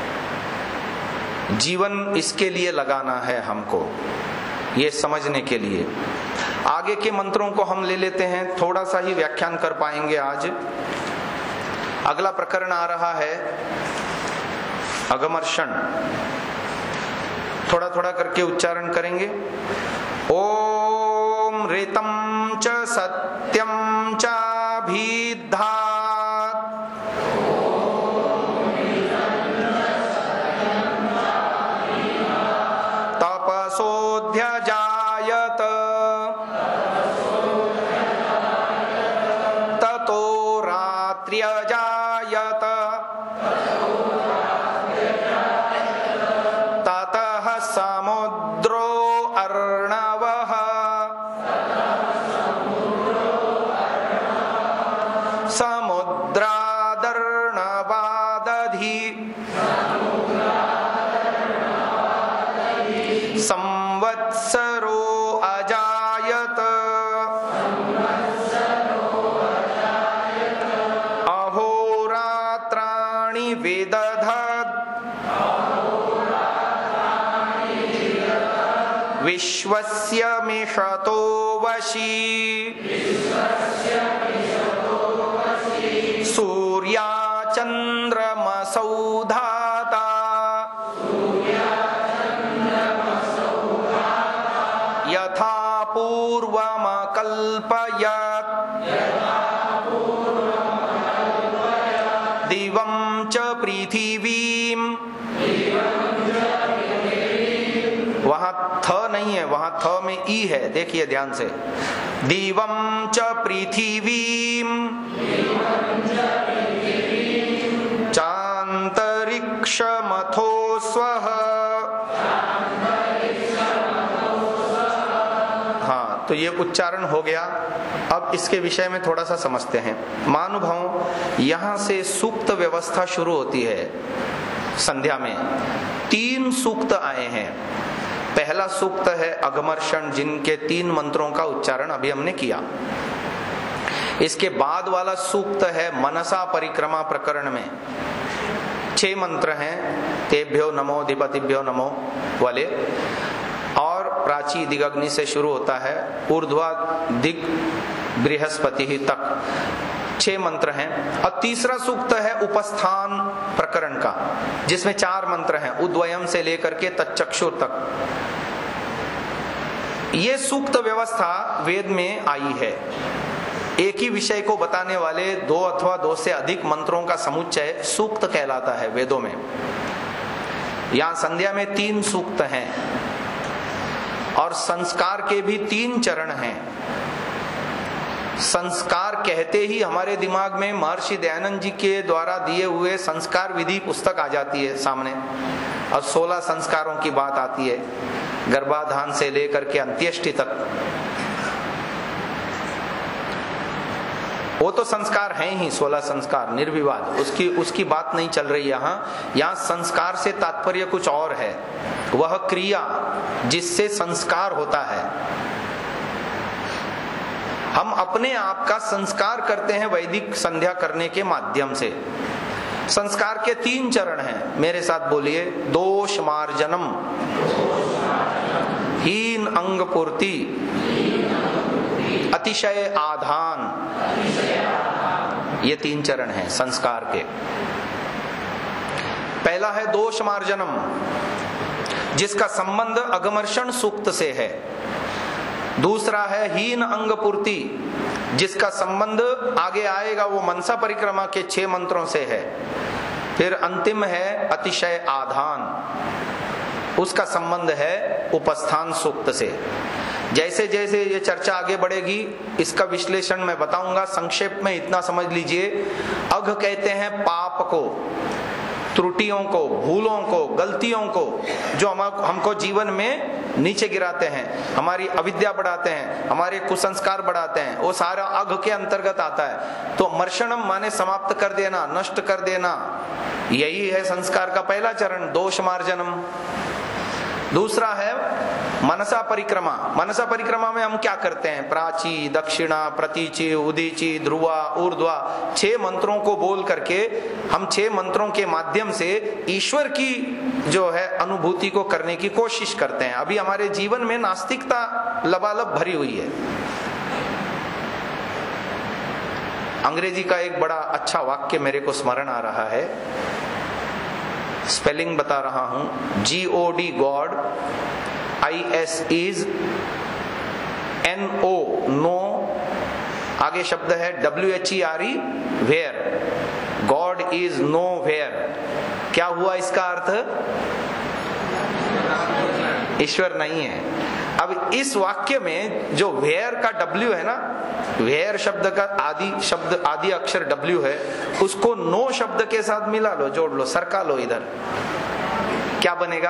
जीवन इसके लिए लगाना है हमको, ये समझने के लिए। आगे के मंत्रों को हम ले लेते हैं, थोड़ा सा ही व्याख्यान कर पाएंगे आज। अगला प्रकरण आ रहा है अगमर्षण। थोड़ा थोड़ा करके उच्चारण करेंगे। ओम ऋतम च सत्यम च भिद्धात् तपसोऽध्यजायत ततो रात्र्यजायत ततः समुद्रो अर्णवः समुद्रादर्णवादधि संवत्सरो अजायत अहोरात्राणि विदधत् विश्वस्य मिषतो वशी सूर्या चन्द्रमसौ धाता यथा पूर्वमकल्पयत् दिवं च पृथिवीं। वहां थ नहीं है, वहां थ में ई है, देखिए ध्यान से। दिवं च पृथिवीं चान्तरिक्षमथो स्वः। हाँ, तो ये उच्चारण हो गया। अब इसके विषय में थोड़ा सा समझते हैं। महानुभाव, यहां से सूक्त व्यवस्था शुरू होती है। संध्या में तीन सूक्त आए हैं। पहला सूक्त है अगमर्षण, जिनके तीन मंत्रों का उच्चारण अभी हमने किया। इसके बाद वाला सूक्त है मनसा परिक्रमा प्रकरण में। छह मंत्र हैं, तेभ्यो नमो अधिपतिभ्यो नमो वाले, और प्राची दिगग्नि से शुरू होता है, ऊर्ध्वा दिग बृहस्पति तक। छह मंत्र हैं। और तीसरा सूक्त है उपस्थान प्रकरण का, जिसमें चार मंत्र हैं, उद्वयम से लेकर के तच्चक्षुर तक। ये सूक्त व्यवस्था वेद में आई है। एक ही विषय को बताने वाले दो अथवा दो से अधिक मंत्रों का समुच्चय सूक्त कहलाता है वेदों में। यहां संध्या में तीन सूक्त हैं और संस्कार के भी तीन चरण हैं। संस्कार कहते ही हमारे दिमाग में महर्षि दयानंद जी के द्वारा दिए हुए संस्कार विधि पुस्तक आ जाती है सामने, और सोलह संस्कारों की बात आती है, गर्भाधान से लेकर के अंत्येष्टि तक। वो तो संस्कार हैं ही, सोलह संस्कार निर्विवाद, उसकी उसकी बात नहीं चल रही यहाँ। यहाँ संस्कार से तात्पर्य कुछ और है, वह क्रिया जिससे संस्कार होता है। हम अपने आप का संस्कार करते हैं वैदिक संध्या करने के माध्यम से। संस्कार के तीन चरण हैं, मेरे साथ बोलिए। दोष मार्जनम, हीन अंग पूर्ति, अतिशय आधान, ये तीन चरण हैं संस्कार के। पहला है दोष मार्जनम, जिसका संबंध अगमर्षण सूक्त से है। दूसरा है हीन अंग पूर्ति, जिसका संबंध आगे आएगा वो मनसा परिक्रमा के छह मंत्रों से है। फिर अंतिम है अतिशय आधान, उसका संबंध है उपस्थान सूक्त से। जैसे जैसे ये चर्चा आगे बढ़ेगी इसका विश्लेषण मैं बताऊंगा। संक्षेप में इतना समझ लीजिए, अघ कहते हैं पाप को, त्रुटियों को, भूलों को, गलतियों को, जो हम हमको जीवन में नीचे गिराते हैं, हमारी अविद्या बढ़ाते हैं, हमारे कुसंस्कार बढ़ाते हैं, वो सारा अघ के अंतर्गत आता है। तो मर्षणम माने समाप्त कर देना, नष्ट कर देना, यही है संस्कार का पहला चरण, दोष मार्जनम। दूसरा है मनसा परिक्रमा। मनसा परिक्रमा में हम क्या करते हैं? प्राची, दक्षिणा, प्रतीचि, उदीचि, ध्रुवा, ऊर्ध्वा, छह मंत्रों को बोल करके हम छह मंत्रों के माध्यम से ईश्वर की जो है अनुभूति को करने की कोशिश करते हैं। अभी हमारे जीवन में नास्तिकता लबालब भरी हुई है। अंग्रेजी का एक बड़ा अच्छा वाक्य मेरे को स्मरण आ रहा है, स्पेलिंग बता रहा हूं। G O D God, I S is, N O no, आगे शब्द है W H E R E where, God is nowhere. क्या हुआ इसका अर्थ? ईश्वर नहीं है। अब इस वाक्य में जो वेयर का डब्ल्यू है ना, वेयर शब्द का आदि शब्द आदि अक्षर डब्ल्यू है, उसको नो शब्द के साथ मिला लो, जोड़ लो, सरका लो इधर, क्या बनेगा?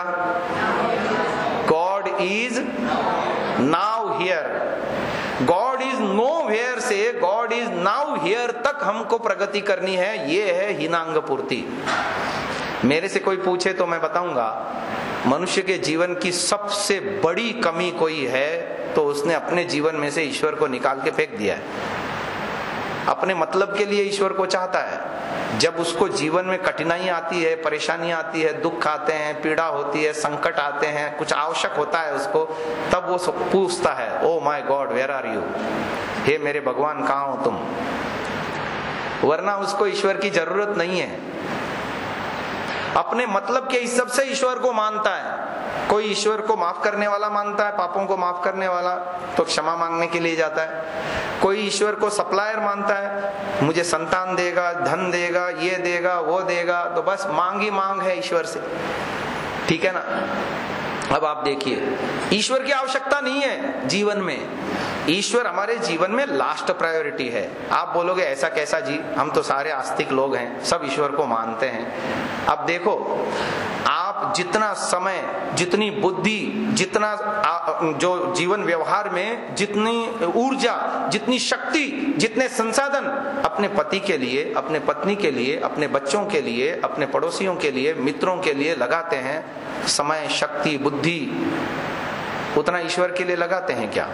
God is now here. God is nowhere से गॉड इज नाउ हियर तक हमको प्रगति करनी है, ये है हीनांग पूर्ति। मेरे से कोई पूछे तो मैं बताऊंगा, मनुष्य के जीवन की सबसे बड़ी कमी कोई है तो उसने अपने जीवन में से ईश्वर को निकाल के फेंक दिया है। अपने मतलब के लिए ईश्वर को चाहता है। जब उसको जीवन में कठिनाई आती है, परेशानी आती है, दुख आते हैं, पीड़ा होती है, संकट आते हैं, कुछ आवश्यक होता है उसको, तब वो पूछता है, oh my God where are you, हे मेरे भगवान कहाँ हो तुम? वरना उसको ईश्वर की जरूरत नहीं है। अपने मतलब के हिसाब से ईश्वर को मानता है। कोई ईश्वर को माफ करने वाला मानता है, पापों को माफ करने वाला, तो क्षमा मांगने के लिए जाता है। कोई ईश्वर को सप्लायर मानता है, मुझे संतान देगा, धन देगा, ये देगा, वो देगा, तो बस मांग ही मांग है ईश्वर से। ठीक है ना? अब आप देखिए, ईश्वर की आवश्यकता नहीं है जीवन में। ईश्वर हमारे जीवन में लास्ट प्रायोरिटी है। आप बोलोगे ऐसा कैसा जी, हम तो सारे आस्तिक लोग हैं, सब ईश्वर को मानते हैं। अब देखो, आप जितना समय, जितनी बुद्धि, जितना जो जीवन व्यवहार में जितनी ऊर्जा, जितनी शक्ति, जितने संसाधन अपने पति के लिए, अपने पत्नी के लिए, अपने बच्चों के लिए, अपने पड़ोसियों के लिए, मित्रों के लिए लगाते हैं, समय, शक्ति, बुद्धि, उतना ईश्वर के लिए लगाते हैं क्या?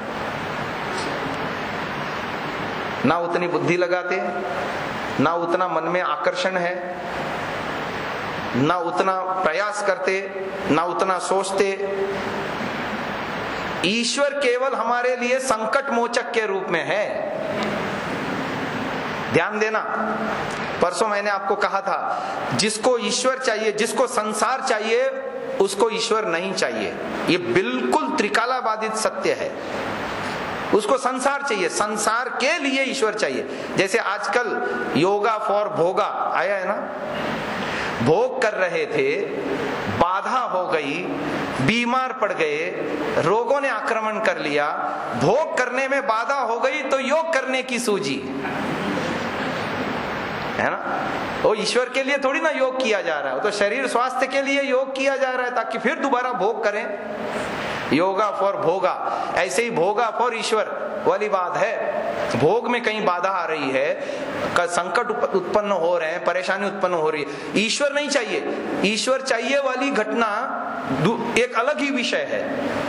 ना उतनी बुद्धि लगाते, ना उतना मन में आकर्षण है, ना उतना प्रयास करते, ना उतना सोचते। ईश्वर केवल हमारे लिए संकट मोचक के रूप में है। ध्यान देना, परसों मैंने आपको कहा था, जिसको ईश्वर चाहिए, जिसको संसार चाहिए, उसको ईश्वर नहीं चाहिए। ये बिल्कुल त्रिकालाबाधित सत्य है। उसको संसार चाहिए, संसार के लिए ईश्वर चाहिए। जैसे आजकल योगा फॉर भोगा आया है ना, भोग कर रहे थे, बाधा हो गई, बीमार पड़ गए, रोगों ने आक्रमण कर लिया, भोग करने में बाधा हो गई तो योग करने की सूझी, है ना। वो ईश्वर के लिए थोड़ी ना योग किया जा रहा है, तो शरीर स्वास्थ्य के लिए योग किया जा रहा है ताकि फिर दोबारा भोग करें। योगा फॉर भोगा, ऐसे ही भोगा फॉर ईश्वर वाली बात है। भोग में कहीं बाधा आ रही है, संकट उत्पन्न हो रहे हैं, परेशानी उत्पन्न हो रही है, ईश्वर नहीं चाहिए। ईश्वर चाहिए वाली घटना एक अलग ही विषय है,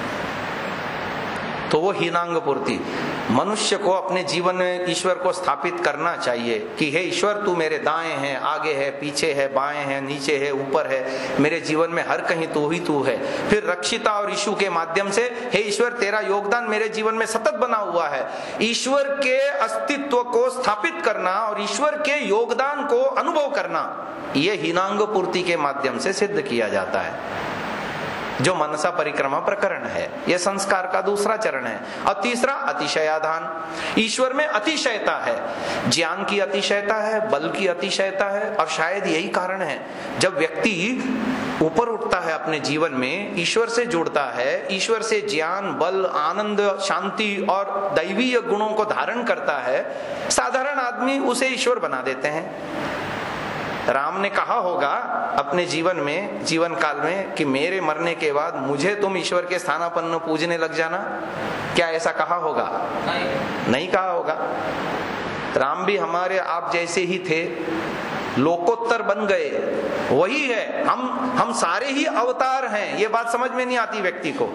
तो वो हीनांग पूर्ति। मनुष्य को अपने जीवन में ईश्वर को स्थापित करना चाहिए कि हे ईश्वर, तू मेरे दाएं है, आगे है, पीछे है, बाएं है, नीचे है, ऊपर है, मेरे जीवन में हर कहीं तू ही तू है। फिर रक्षिता और ईशु के माध्यम से हे ईश्वर, तेरा योगदान मेरे जीवन में सतत बना हुआ है। ईश्वर के अस्तित्व को स्थापित करना और ईश्वर के योगदान को अनुभव करना, ये हीनांग पूर्ति के माध्यम से सिद्ध किया जाता है, जो मनसा परिक्रमा प्रकरण है। यह संस्कार का दूसरा चरण है। और तीसरा अतिशयाधान। ईश्वर में अतिशयता है, ज्ञान की अतिशयता है, बल की अतिशयता है, और शायद यही कारण है जब व्यक्ति ऊपर उठता है अपने जीवन में, ईश्वर से जुड़ता है, ईश्वर से ज्ञान, बल, आनंद, शांति और दैवीय गुणों को धारण करता है, साधारण आदमी उसे ईश्वर बना देते हैं। राम ने कहा होगा अपने जीवन में, जीवन काल में, कि मेरे मरने के बाद मुझे तुम ईश्वर के स्थानापन्न पूजने लग जाना। क्या ऐसा कहा होगा? नहीं, नहीं कहा होगा। राम भी हमारे आप जैसे ही थे, लोकोत्तर बन गए, वही है। हम हम सारे ही अवतार हैं। ये बात समझ में नहीं आती व्यक्ति को।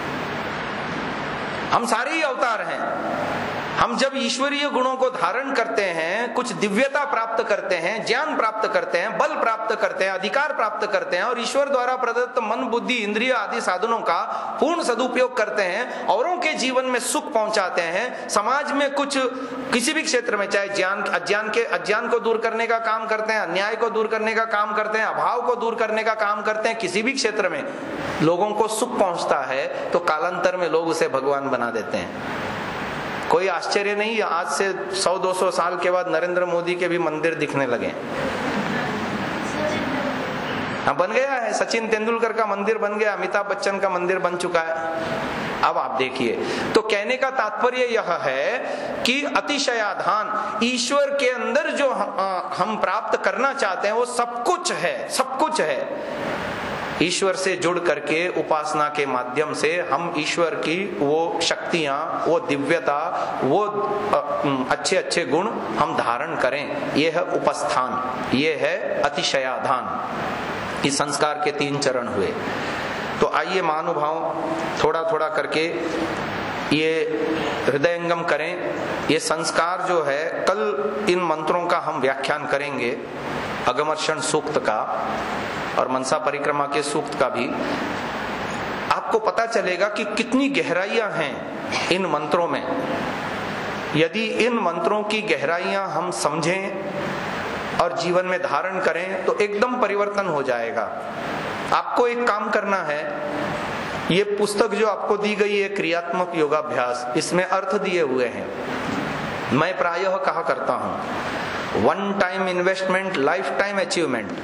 हम सारे ही अवतार हैं। हम जब ईश्वरीय गुणों को धारण करते हैं, कुछ दिव्यता प्राप्त करते हैं, ज्ञान प्राप्त करते हैं, बल प्राप्त करते हैं, अधिकार प्राप्त करते हैं, और ईश्वर द्वारा प्रदत्त मन, बुद्धि, इंद्रिय आदि साधनों का पूर्ण सदुपयोग करते हैं, औरों के जीवन में सुख पहुंचाते हैं, समाज में कुछ किसी भी क्षेत्र में, चाहे ज्ञान अज्ञान के अज्ञान को दूर करने का काम करते हैं, अन्याय को दूर करने का काम करते हैं, अभाव को दूर करने का काम करते हैं, किसी भी क्षेत्र में लोगों को सुख पहुंचता है, तो कालांतर में लोग उसे भगवान बना देते हैं। कोई आश्चर्य नहीं, आज से सौ दो सौ साल के बाद नरेंद्र मोदी के भी मंदिर दिखने लगे। हाँ, बन गया है। सचिन तेंदुलकर का मंदिर बन गया, अमिताभ बच्चन का मंदिर बन चुका है। अब आप देखिए, तो कहने का तात्पर्य यह है कि अतिशयाधान, ईश्वर के अंदर जो हम प्राप्त करना चाहते हैं वो सब कुछ है, सब कुछ है। ईश्वर से जुड़ करके उपासना के माध्यम से हम ईश्वर की वो शक्तियां, वो दिव्यता, वो अच्छे अच्छे गुण हम धारण करें। ये है उपस्थान, ये है अतिशयाधान। इस संस्कार के तीन चरण हुए। तो आइए महानुभाव, थोड़ा थोड़ा करके ये हृदयंगम करें। ये संस्कार जो है, कल इन मंत्रों का हम व्याख्यान करेंगे, अगमर्षण सूक्त का और मनसा परिक्रमा के सूक्त का भी। आपको पता चलेगा कि कितनी गहराइयां हैं इन मंत्रों में। यदि इन मंत्रों की गहराइयां हम समझें और जीवन में धारण करें तो एकदम परिवर्तन हो जाएगा। आपको एक काम करना है, ये पुस्तक जो आपको दी गई है क्रियात्मक योगाभ्यास, इसमें अर्थ दिए हुए हैं। मैं प्रायः कहा करता हूं, one time investment, lifetime achievement.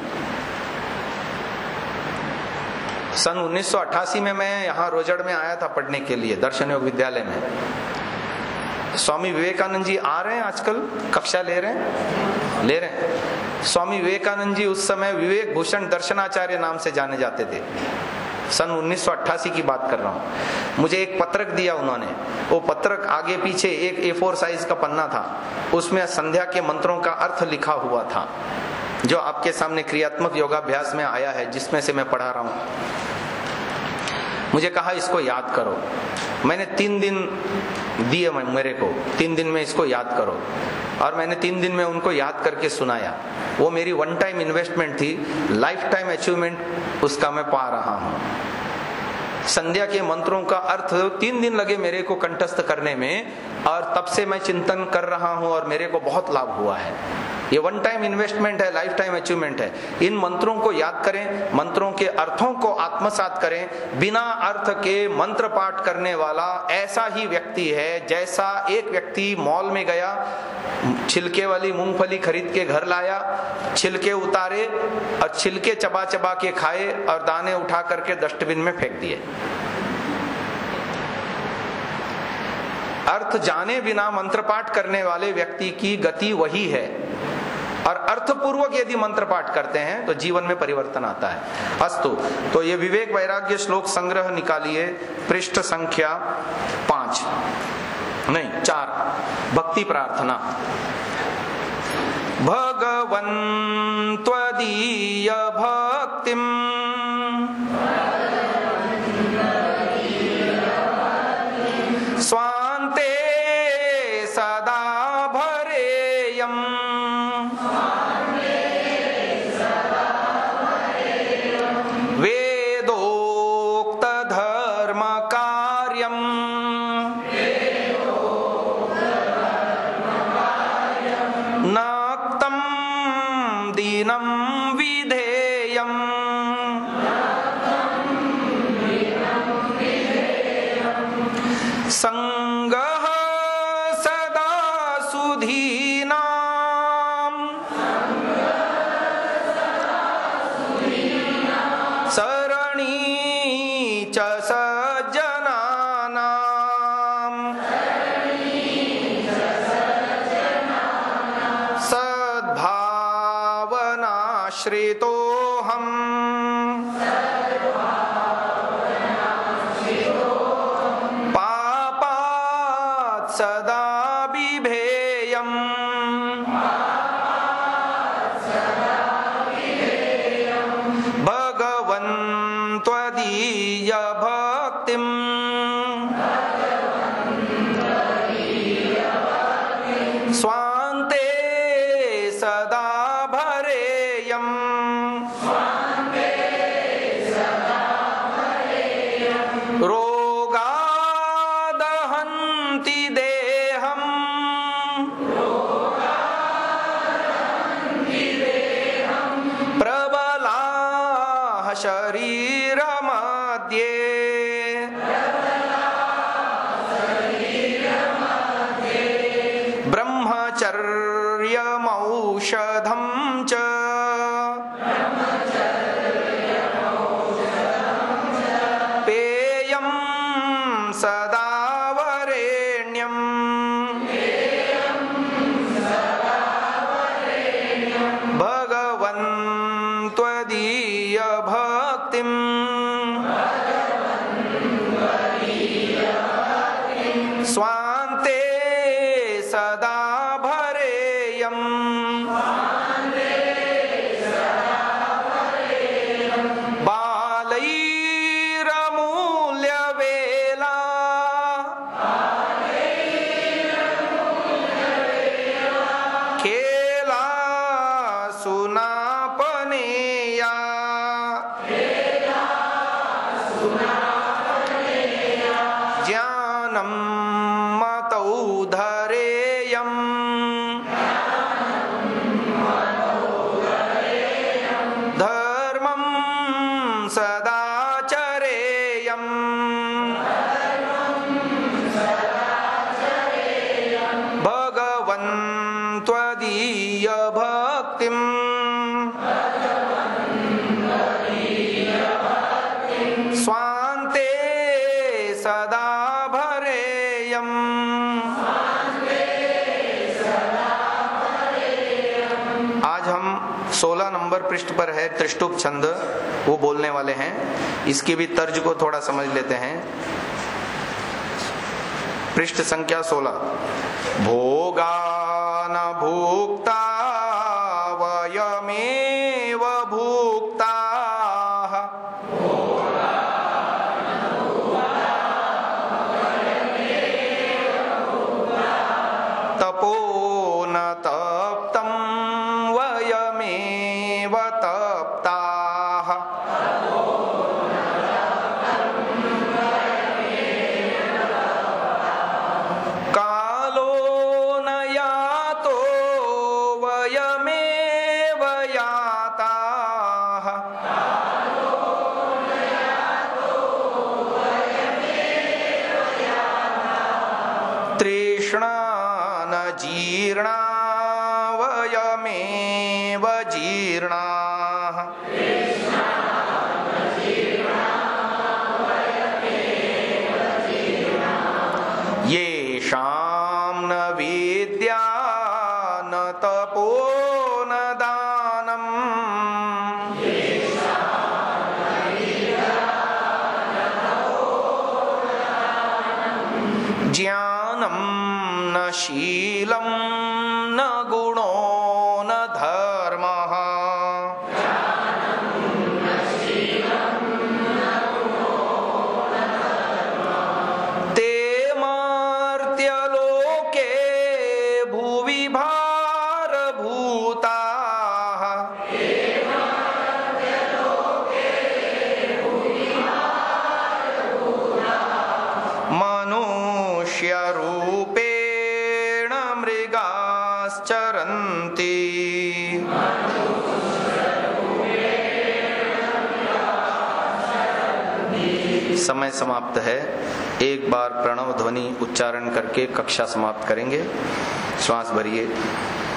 सन उन्नीस सौ अट्ठासी में मैं यहाँ रोजड़ में आया था पढ़ने के लिए, दर्शन योग विद्यालय में। स्वामी विवेकानंद जी आ रहे हैं आजकल, कक्षा ले रहे हैं ले रहे हैं स्वामी विवेकानंद जी उस समय विवेक भूषण दर्शनाचार्य नाम से जाने जाते थे। सन उन्नीस सौ अट्ठासी की बात कर रहा हूँ। मुझे एक पत्रक दिया उन्होंने। वो पत्रक आगे पीछे एक ए फोर साइज का पन्ना था, उसमें संध्या के मंत्रों का अर्थ लिखा हुआ था, जो आपके सामने क्रियात्मक योगाभ्यास में आया है, जिसमें से मैं पढ़ा रहा हूं। मुझे कहा इसको याद करो। मैंने तीन दिन दिए मेरे को, तीन दिन में इसको याद करो, और मैंने तीन दिन में उनको याद करके सुनाया। वो मेरी वन टाइम इन्वेस्टमेंट थी, लाइफ टाइम अचीवमेंट उसका मैं पा रहा हूं। संध्या के मंत्रों का अर्थ तीन दिन लगे मेरे को कंठस्थ करने में, और तब से मैं चिंतन कर रहा हूं और मेरे को बहुत लाभ हुआ है। ये वन टाइम इन्वेस्टमेंट है, लाइफ टाइम अचीवमेंट है। इन मंत्रों को याद करें, मंत्रों के अर्थों को आत्मसात करें। बिना अर्थ के मंत्र पाठ करने वाला ऐसा ही व्यक्ति है जैसा एक व्यक्ति मॉल में गया, छिलके वाली मूंगफली खरीद के घर लाया, छिलके उतारे और छिलके चबा चबा के खाए और दाने उठा करके डस्टबिन में फेंक दिए। अर्थ जाने बिना मंत्र पाठ करने वाले व्यक्ति की गति वही है, और अर्थपूर्वक यदि मंत्र पाठ करते हैं तो जीवन में परिवर्तन आता है। अस्तु, तो ये विवेक वैराग्य श्लोक संग्रह निकालिए, पृष्ठ संख्या पांच नहीं चार, भक्ति प्रार्थना। भगवन् त्वदीय भक्तिम् स्वान्ते सदा भरेयम् वेदोक्त धर्म कार्यम् नक्तं दीनं विधेयम् संगः सदा सुधीनां सरणी च सज्जनानां सद्भावनाश्रितोऽहम् पापात् सदा बिभेयम् भगवन् त्वदीय भक्तिम् स्वान्ते सदा भरेयम् रोगादहन्ति देहम् प्रबलाः शरीरमध्ये ब्रह्मचर्यमौषधं च पेयं सदा वरेण्यम् भगवन् त्वदीय भक्तिम् स्वान्ते सदा भरेयम् बालैरमूल्यवेला खेला सुनापनेया ज्ञानं मतौ धरेयम् धर्मं सदा चरेयम् भगवन् त्वदीय भक्तिम् स्वान्ते सदा भरेयम् आज हम सोलह नंबर पृष्ठ पर है त्रिष्टुप छंद, वो बोलने वाले हैं। इसकी भी तर्ज को थोड़ा समझ लेते हैं। पृष्ठ संख्या सोलह। भोगान भुक्ता वयमेव भुक्ता तपो न तप्तं वयमेव तप्ताः कालो न या तृष्णा न जीर्णा वयमेव जीर्णा येषां न विद्या न तपो न दानम् ज्ञानं न शीलं न गुणो न धर्मः ते मर्त्यलोके भुवि भारभूताः मनुष्यरूपेण मृगाश्चरन्ति। समय समाप्त है। एक बार प्रणव ध्वनि उच्चारण करके कक्षा समाप्त करेंगे। श्वास भरिए।